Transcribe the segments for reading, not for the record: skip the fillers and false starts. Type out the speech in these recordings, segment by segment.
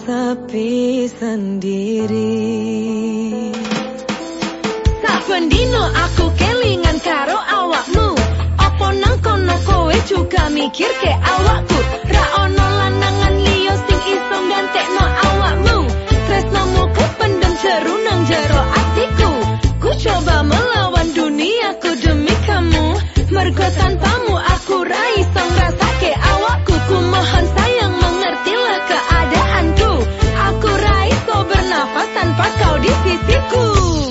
sepi sendiri. Saben dino aku kelingan karo awakmu. Apa nang kono kowe juga mikir ke awakku? Ra ono lanangan liya sing iso gantekno awakmu. Tresnomu ku pendem jeru nang jero atiku. Ku coba melawan duniaku demi kamu. Mergo tanpamu aku ra iso ngrasake awakku. Ku mohon sayang mengertilah keadaanku. Aku ra iso bernafas tanpa kau di sisiku.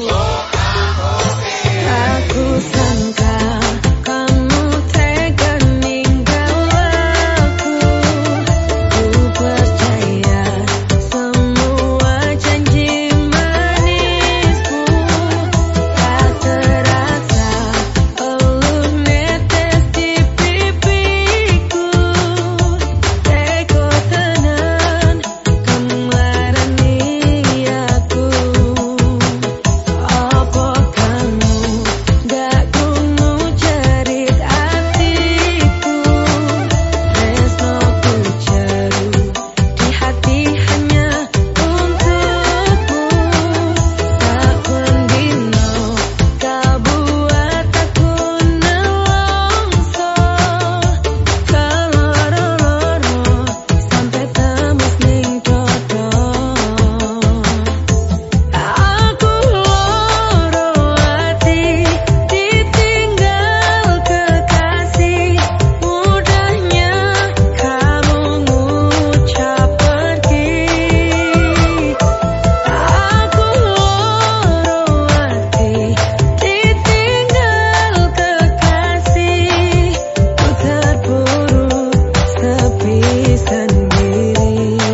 Aku sangka kamu tega ninggal aku. Ku percaya semua janji manismu. Tak terasa elus netes di pipiku. Teko tenan kemarin aku. Apa kamu gak kumu cerit hatiku? Tresnoku jeru di hati hanya untukmu. Tak pendino kau buat aku nelongso. Keloro-loro sampai tembus ning dodo. Aku loro hati ditinggal kekasih. Mudahnya kamu ngucap pergi. Aku loro hati ditinggal kekasih. Ku terpuruk sepi sendiri.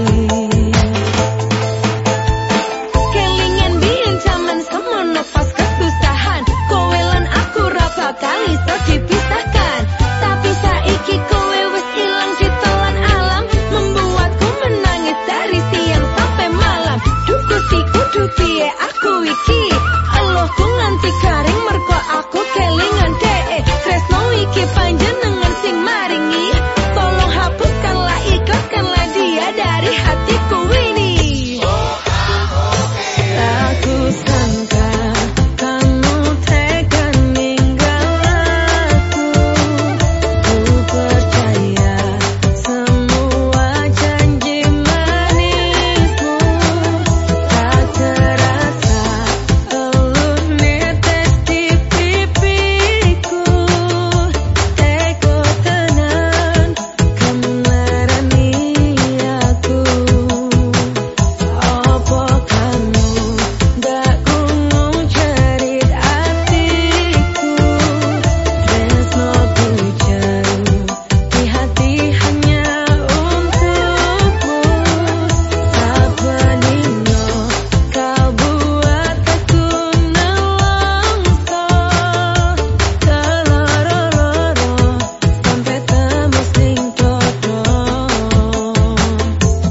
Kelingan biyen jaman semono pas kesusahan. Kowe lan aku ra bakal iso dipisahkan. Tapi saiki kowe wis ilang ditelan alam. Membuatku menangis dari siang sampai malam. Duh Gusti kudu piye aku iki. Elohku nganti garing mergo aku kelingan dee. Tresno iki panjenengan